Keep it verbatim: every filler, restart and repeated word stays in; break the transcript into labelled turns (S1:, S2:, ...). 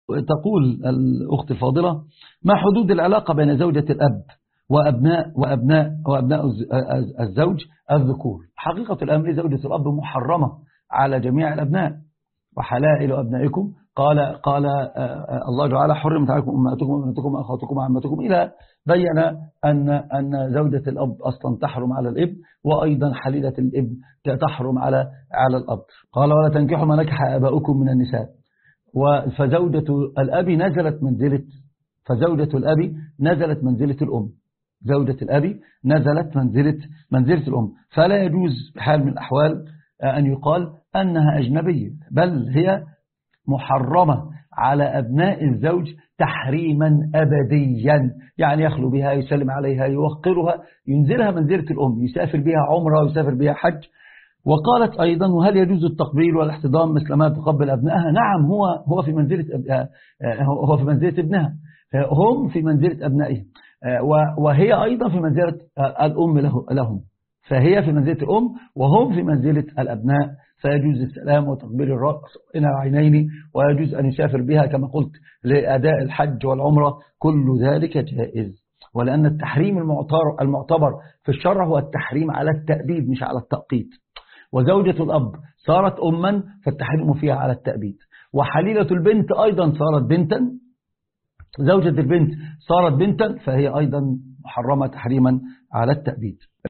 S1: تقول الأخت الفاضلة: ما حدود العلاقة بين زوجة الأب وأبناء وأبناء وأبناء الزوج الذكور؟ حقيقة الأمر زوجة الأب محرمة على جميع الأبناء، وحلائل أبنائكم قال قال الله تعالى: حرمت عليكم أمهاتكم وبناتكم وأخواتكم وعماتكم، إلى بين أن أن زوجة الأب أصلا تحرم على الابن، وأيضا حليلة الابن تحرم على على الأب. قال: ولا تنكحوا ما نكح آباؤكم من النساء. فزوجة الأب نزلت منزلة فزوجة الأب نزلت منزلة الأم زوجة الأب نزلت منزلة منزلة الأم، فلا يجوز بحال من الأحوال أن يقال أنها أجنبية، بل هي محرمة على أبناء الزوج تحريما أبديا، يعني يخلو بها، يسلم عليها، يوقرها، ينزلها منزلة الأم، يسافر بها عمره ويسافر بها حج. وقالت أيضا: وهل يجوز التقبيل والاحتضان مثل ما تقبل أبنائها؟ نعم، هو هو في منزلة هو في منزلة ابنها، هم في منزلة أبنائهم، وهي أيضا في منزلة الأم لهم، فهي في منزلة الأم وهم في منزلة الأبناء، فيجوز السلام وتقبيل الرأس إلى العينين، ويجوز أن يسافر بها كما قلت لأداء الحج والعمرة، كل ذلك جائز. ولأن التحريم المعتبر في الشرع هو التحريم على التأبيد مش على التأقيت. وزوجة الأب صارت أما فالتحريم فيها على التأبيد، وحليلة البنت أيضا صارت بنتا، زوجة البنت صارت بنتا، فهي أيضا محرمة تحريما على التأبيد.